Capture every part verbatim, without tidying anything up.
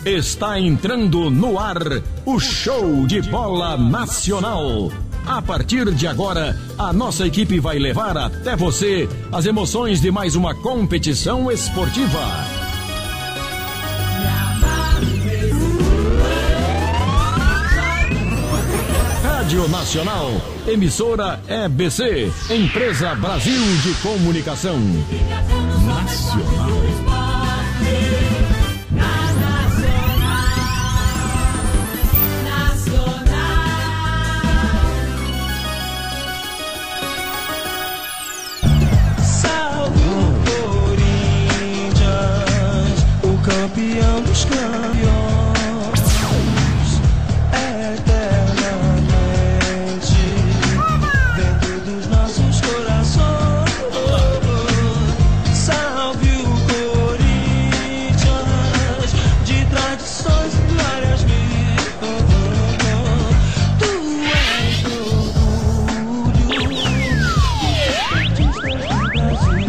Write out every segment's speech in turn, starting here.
Está entrando no ar o Show de Bola Nacional. A partir de agora, a nossa equipe vai levar até você as emoções de mais uma competição esportiva. Rádio Nacional, emissora E B C, Empresa Brasil de Comunicação. Nacional. Campeão dos campeões, eternamente dentro dos nossos corações. Salve o Corinthians, de tradições e glórias mil. Tu és orgulho dos esportistas do Brasil.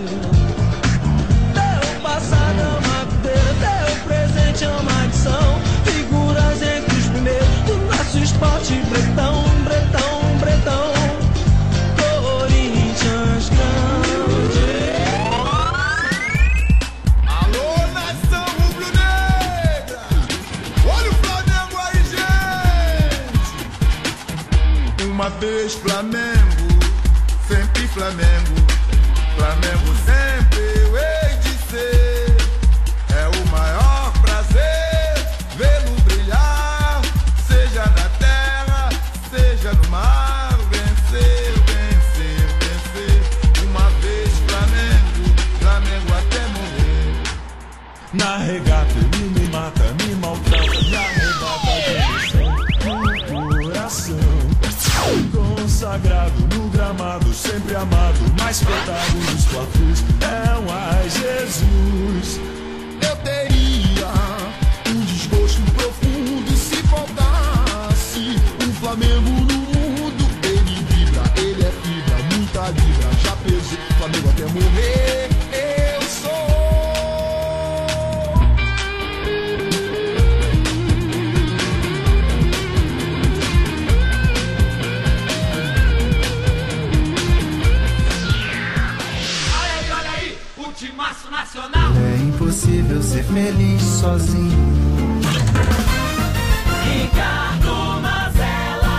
Teu passado é uma presente é uma adição, figuras entre os primeiros do nosso esporte. Bretão, Bretão, Bretão, Corinthians grande. Alô, nação rubro-negra, olha o Flamengo aí, gente. Uma vez Flamengo, sempre Flamengo, Flamengo sempre eu hei de ser. É o maior prazer vê-lo brilhar, seja na terra, seja no mar. Vencer, vencer, vencer. Uma vez Flamengo, Flamengo até morrer. Na regata ele me mata, me maltrata, me arrebata de emoção no coração. Consagrado no gramado, sempre amado, mais cotado nos fla-flus. É um ai Jesus. Eu teria um desgosto profundo se faltasse um Flamengo no mundo. Ele vibra, ele é fibra, muita libra. Já pesou o Flamengo até morrer. Eu sou. Olha aí, olha aí, o timaço nacional. É impossível ser feliz sozinho. Ricardo Mazella.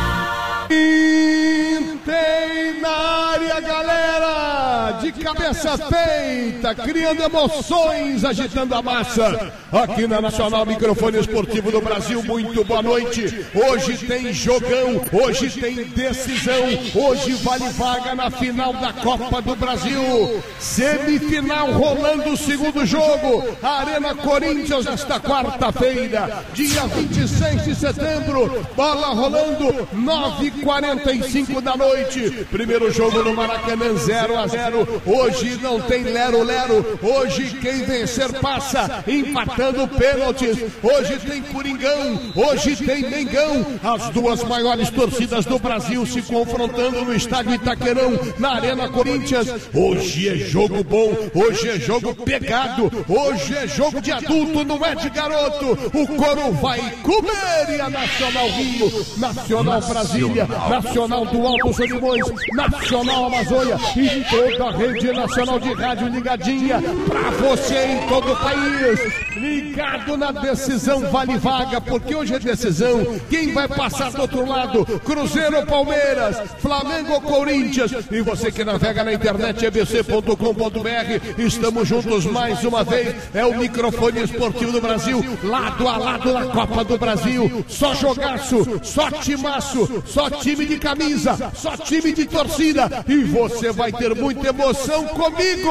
Tem na área, galera, de cabeça feita, criando emoções, agitando a massa, aqui na Nacional Microfone Esportivo do Brasil. Muito boa noite. Hoje tem jogão, hoje tem decisão, hoje vale vaga na final da Copa do Brasil, semifinal rolando o segundo jogo, Arena Corinthians, esta quarta-feira, dia vinte e seis de setembro, bola rolando, nove e quarenta e cinco da noite, primeiro jogo no Maracanã, zero a zero, hoje não tem lero-lero, hoje quem vencer passa, empatando pênaltis, hoje tem Coringão, hoje tem Mengão, as duas maiores torcidas do Brasil se confrontando no estádio Itaquerão, na Arena Corinthians. Hoje é jogo bom, hoje é jogo pegado, hoje é jogo de adulto, não é de garoto, o couro vai comer. E a Nacional Rio, Nacional Brasília, Nacional do Alto Solimões, Nacional Amazônia e toda a rede nacional de rádio ligadinha pra você em todo o país, ligado na decisão vale vaga, porque hoje é decisão, quem vai passar do outro lado, Cruzeiro ou Palmeiras, Flamengo ou Corinthians. E você que navega na internet, e b c ponto com ponto b r, estamos juntos mais uma vez, é o microfone esportivo do Brasil, lado a lado na Copa do Brasil, só jogaço, só timaço, só time de camisa, só time de torcida, e você vai ter muita emoção comigo.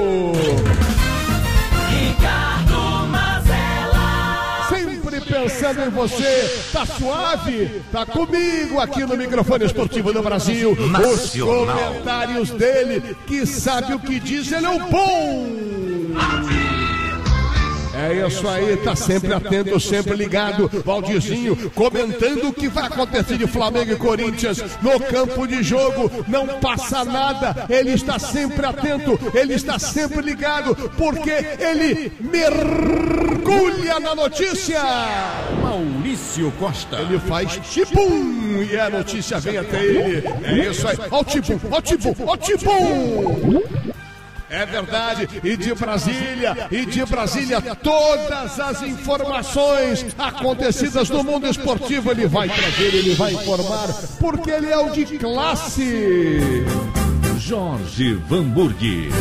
Ricardo Mazella. Sempre pensando em você, tá suave? Tá comigo aqui no microfone esportivo do Brasil. Nacional. Os comentários dele, que sabe o que diz, ele é o bom. É isso aí, tá sempre atento, sempre ligado. Valdirzinho comentando o que vai acontecer de Flamengo e Corinthians no campo de jogo. Não passa nada, ele está sempre atento, ele está sempre ligado, porque ele mergulha na notícia. Maurício Costa. Ele faz tibum e a notícia vem até ele. É isso aí, ó o tibum, ó o tibum, ó o tibum. É verdade, e de Brasília, e de Brasília, todas as informações acontecidas no mundo esportivo ele vai trazer, ele vai informar, porque ele é o de classe. Jorge Vanburg.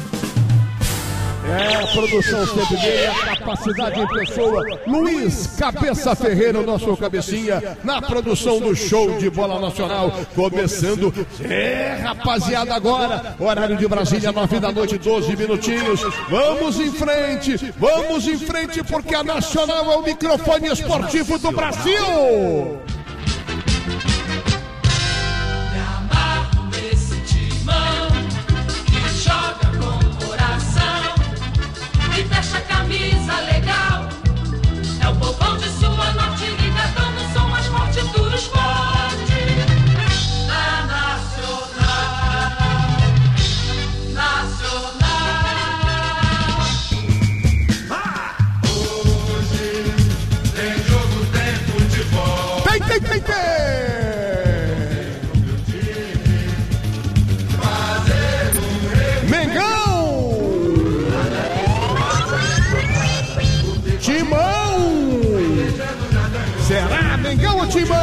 É, a produção sempre dele, a capacidade em pessoa. Luiz Cabeça Ferreira, o nosso cabecinha, na produção do Show de Bola Nacional. Começando, é, rapaziada, agora, horário de Brasília, nove da noite, doze minutinhos. Vamos em frente, vamos em frente, porque a Nacional é o microfone esportivo do Brasil. Fecha a camisa legal. É o povão de sua norte gritando o som mais forte do esporte. Na Nacional, Nacional. Ah! Hoje tem jogo, tem futebol. Tem, tem, tem, tem. Será Mengão ou Timão?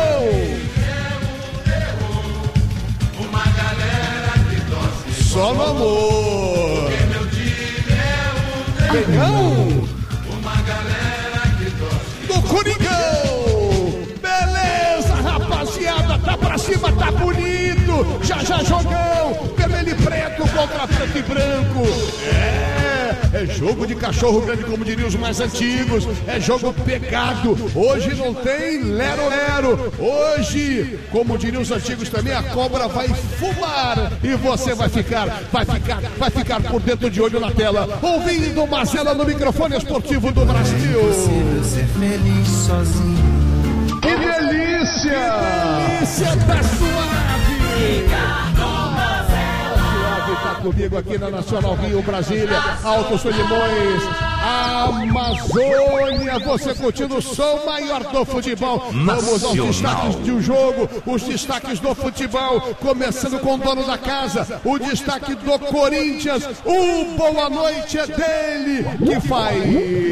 Uma galera que torce só no amor. meu time é o Mengão uma galera que torce do Coringão. Beleza, rapaziada, tá pra cima, tá bonito. Já já jogão, vermelho e preto contra preto e branco. É, é jogo de cachorro grande, como diriam os mais antigos. É jogo pegado. Hoje não tem lero-lero. Hoje, como diriam os antigos também, a cobra vai fumar. E você vai ficar, vai ficar, vai ficar por dentro de olho na tela, ouvindo Mazela no microfone esportivo do Brasil. Possível ser feliz sozinho. Que delícia! Que delícia, tá suave! Tá comigo aqui na Nacional Rio, Brasília, Alto Solimões, Amazônia, você curtindo o som maior do futebol. Vamos aos destaques do jogo, os destaques do futebol, começando com o dono da casa, o destaque do Corinthians, o boa noite é dele, que faz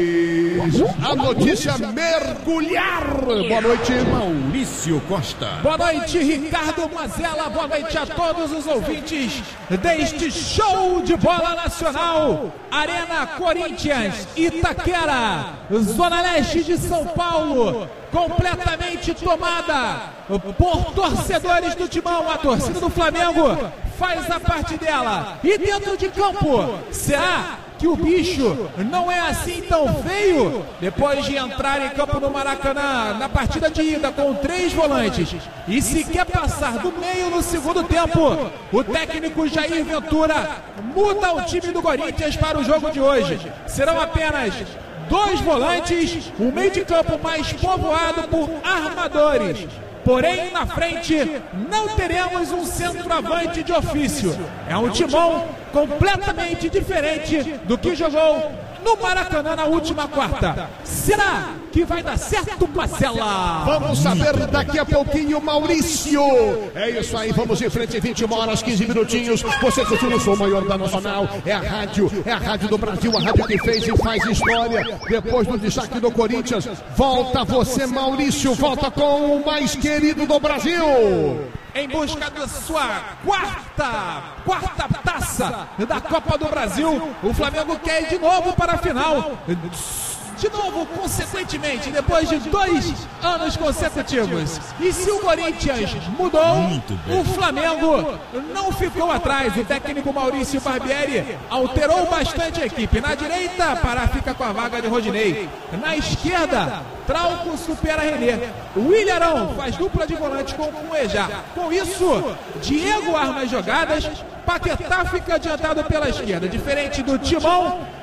a notícia mergulhar. Boa noite, Maurício Costa. Boa noite, Ricardo Mazella. Boa noite a todos os ouvintes deste show de bola nacional. Arena Corinthians, Itaquera, Zona Leste de São Paulo, completamente tomada por torcedores do Timão. A torcida do Flamengo faz a parte dela. E dentro de campo, será que o bicho não é assim tão feio? Depois de entrar em campo no Maracanã na partida de ida com três volantes e se quer passar do meio no segundo tempo, o técnico Jair Ventura muda o time do Corinthians para o jogo de hoje. Serão apenas dois volantes, o meio de campo mais povoado por armadores. Porém, na frente, não teremos um centroavante de ofício. É um Timão completamente diferente do que jogou no Maracanã na última quarta. Será que vai dar certo, Marcela? Vamos saber daqui a pouquinho, Maurício. É isso aí, vamos em frente, vinte e uma horas, quinze minutinhos. Você continua o som maior da Nacional. É a rádio, é a rádio do Brasil, a rádio que fez e faz história. Depois do destaque do Corinthians, volta você, Maurício, volta com o mais querido do Brasil. Em busca da sua quarta, quarta taça da Copa do Brasil, o Flamengo quer ir de novo para a final. De novo, consequentemente, depois de dois anos consecutivos. E se o Corinthians mudou, o Flamengo não ficou atrás. O técnico Maurício Barbieri alterou bastante a equipe. Na direita, Pará fica com a vaga de Rodinei. Na esquerda, Trauco supera Renê. O Willian faz dupla de volante com o Ejá. Com isso, Diego arma as jogadas. Paquetá fica adiantado pela esquerda. Diferente do Timão,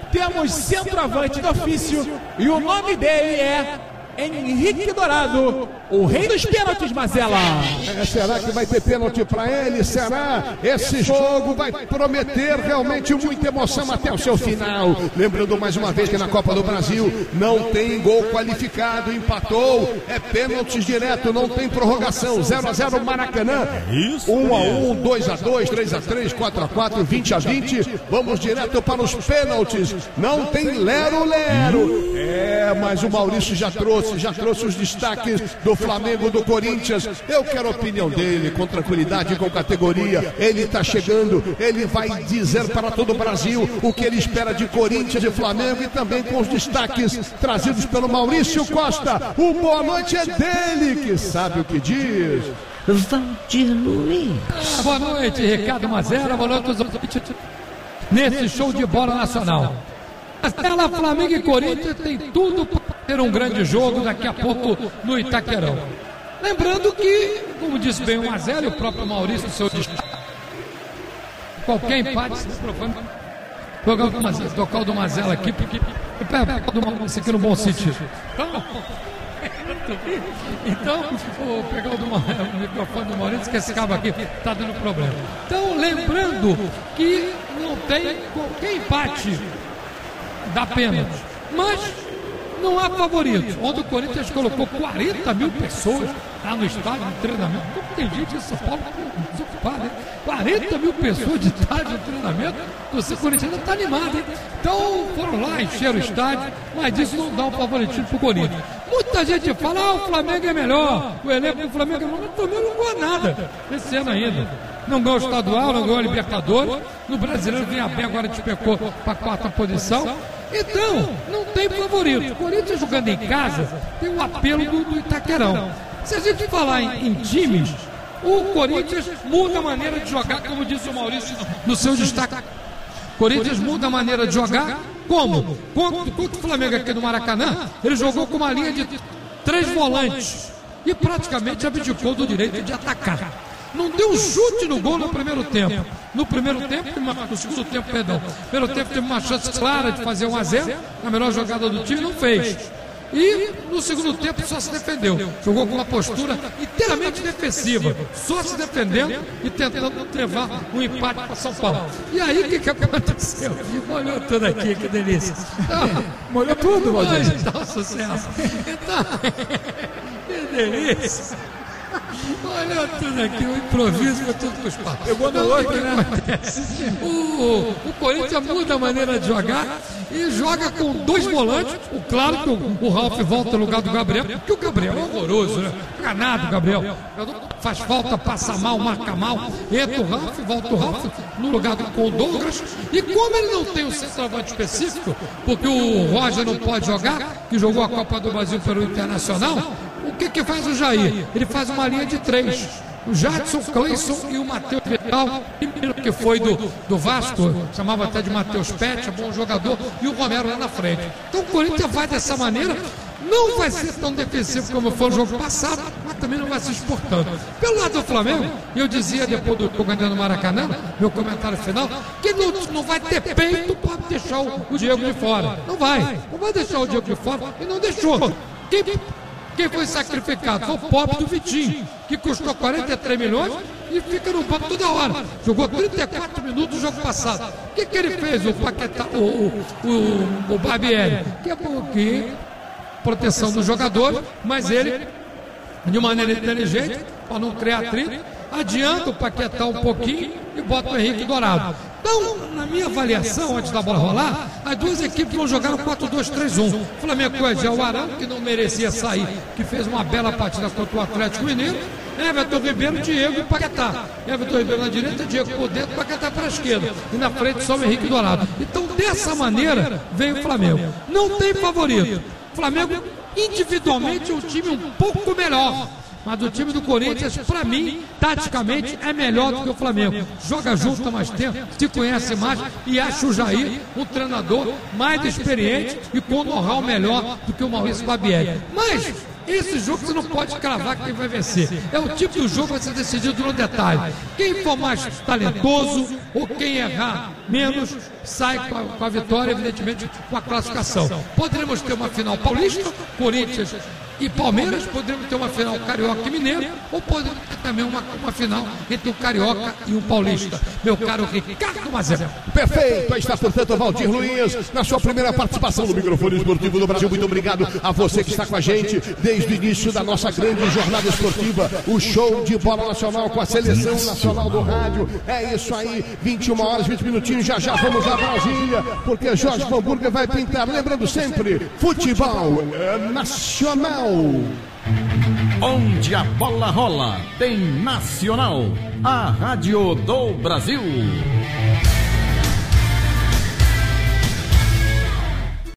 temos centroavante do ofício e o nome dele é Henrique Dourado, o rei dos pênaltis, Mazela. É, será que vai ter pênalti para ele? Será? Esse jogo vai prometer realmente muita emoção até o seu final. Lembrando mais uma vez que na Copa do Brasil não tem gol qualificado, empatou, é pênaltis direto, não tem prorrogação. zero a zero Maracanã, um a um, dois a dois, três a três, quatro a quatro, vinte a vinte. Vamos direto para os pênaltis. Não tem lero-lero. É, mas o Maurício já trouxe já trouxe os destaques do Flamengo, do Corinthians. Eu quero a opinião dele, com tranquilidade, com categoria. Ele está chegando, ele vai dizer para todo o Brasil o que ele espera de Corinthians e Flamengo, e também com os destaques trazidos pelo Maurício Costa. O boa noite é dele, que sabe o que diz. Valdir Luiz. Ah, boa noite, Ricardo Mazera. Boa noite aos ouvintes nesse show de bola nacional. Ela, Flamengo e Corinthians tem tudo para ter um grande jogo daqui a pouco no Itaquerão. Lembrando que, como disse bem o Mazera e o próprio Maurício, seu destaque, qualquer empate, tocar o do Mazera aqui, porque pega o do Maurício aqui no bom sentido. Então, então vou pegar o, do, o microfone do Maurício, que esse cabo aqui está dando problema. Então, lembrando que não tem qualquer empate dá pênalti, mas não há favorito. Ontem o Corinthians colocou quarenta mil pessoas lá no estádio de treinamento. Como tem gente em São Paulo desocupada, hein? quarenta mil pessoas de estádio de treinamento. Você, Corinthians, está animado, hein? Então foram lá, encheram o estádio, mas isso não dá um favoritismo para o Corinthians. Muita gente fala, ah, o Flamengo é melhor, o elenco do Flamengo é melhor, mas o Flamengo não ganhou nada esse ano ainda. Não ganhou o estadual, não ganhou a Libertadores. No Brasileiro vinha bem, agora despecou para a quarta posição. Então, não tem favorito. O Corinthians jogando em casa tem o apelo do, do Itaquerão. Se a gente falar em, em times, o Corinthians muda a maneira de jogar, como disse o Maurício no seu destaque. O Corinthians muda a maneira de jogar. Como? Contra, contra o Flamengo aqui no Maracanã, ele jogou com uma linha de três volantes e praticamente abdicou do direito de atacar. Não deu um chute no gol no primeiro tempo. No primeiro tempo, no segundo tempo, perdão. No primeiro tempo teve uma chance clara de fazer um a zero. A melhor jogada do time não fez. E no segundo tempo só se defendeu. Jogou com uma postura inteiramente defensiva. Só se defendendo e tentando levar um empate para São Paulo. E aí o que, que aconteceu? Molhou tudo aqui, que delícia. Então, molhou tudo, Valdir. Então, sucesso. Então, que delícia. Olha tudo aqui, o improviso foi tudo com os papos. Pegou no outro, né? O, o Corinthians muda a maneira de jogar e joga com dois volantes. O, claro que o, o Ralf volta no lugar do Gabriel, porque o Gabriel é horroroso, né? Ganado o Gabriel. Faz falta, passa mal, marca mal. Entra o Ralf, volta o Ralf no lugar do com o Douglas. E como ele não tem um centroavante específico, porque o Roger não pode jogar, que jogou a Copa do Brasil pelo Internacional, o que que faz o Jair? Ele faz uma linha de três. O Jadson, Cleison e o Matheus Vital, que foi do, do Vasco, chamava até de Matheus Pet, bom jogador, e o Romero lá na frente. Então o Corinthians vai dessa maneira, não vai ser tão defensivo como foi o jogo passado, mas também não vai se exportando. Pelo lado do Flamengo, eu dizia depois do jogo no Maracanã, meu comentário final, que não, não vai ter peito para deixar o, o Diego de fora. Não vai, não vai deixar o Diego de fora, e não deixou. Quem Quem foi sacrificado? Foi o pobre do Vitinho, que custou quarenta e três milhões e fica no banco toda hora. Jogou trinta e quatro minutos no jogo passado. O que, que ele fez, o Paquetá, o, o, o, o Barbieri? Que é que proteção do jogador, mas ele, de maneira inteligente, para não criar atrito, adianta o Paquetá um pouquinho e bota o Henrique Dourado. Então, na minha avaliação, antes da bola rolar, as duas equipes vão jogar no quatro dois três um. O Flamengo com o Edel Arão, que não merecia sair, que fez uma bela partida contra o Atlético Mineiro. Everton Ribeiro, Diego e Paquetá. Everton Ribeiro na direita, Diego por dentro, Paquetá para a esquerda. E na frente só o Henrique Dourado. Então, dessa maneira, vem o Flamengo. Não tem favorito. O Flamengo, individualmente, é um time um pouco melhor. Mas o time do Corinthians, para mim, taticamente, é melhor do que o Flamengo. Joga junto há mais tempo, se conhece mais e acha o Jair um treinador mais experiente e com know-how melhor do que o Maurício Barbieri. Mas Esse jogo você não pode cravar quem vai vencer. É o tipo do jogo que vai ser decidido no detalhe. Quem for mais talentoso ou quem errar menos, sai com a, com a vitória, evidentemente, com a classificação. Poderemos ter uma final paulista, Corinthians e Palmeiras, poderemos ter uma final carioca e mineiro, ou poderemos ter também uma, uma final entre um carioca e um paulista. Meu caro Ricardo Mazel. Perfeito, aí está, portanto, Valdir Luiz, na sua primeira participação no microfone esportivo do Brasil. Muito obrigado a você que está com a gente desde o início da nossa grande jornada esportiva, o show de bola nacional com a seleção nacional do rádio. É isso aí, vinte e uma horas, vinte minutinhos, já já vamos a Brasília, porque Jorge Hamburger vai pintar, lembrando sempre, futebol é nacional. Onde a bola rola, tem Nacional, a rádio do Brasil.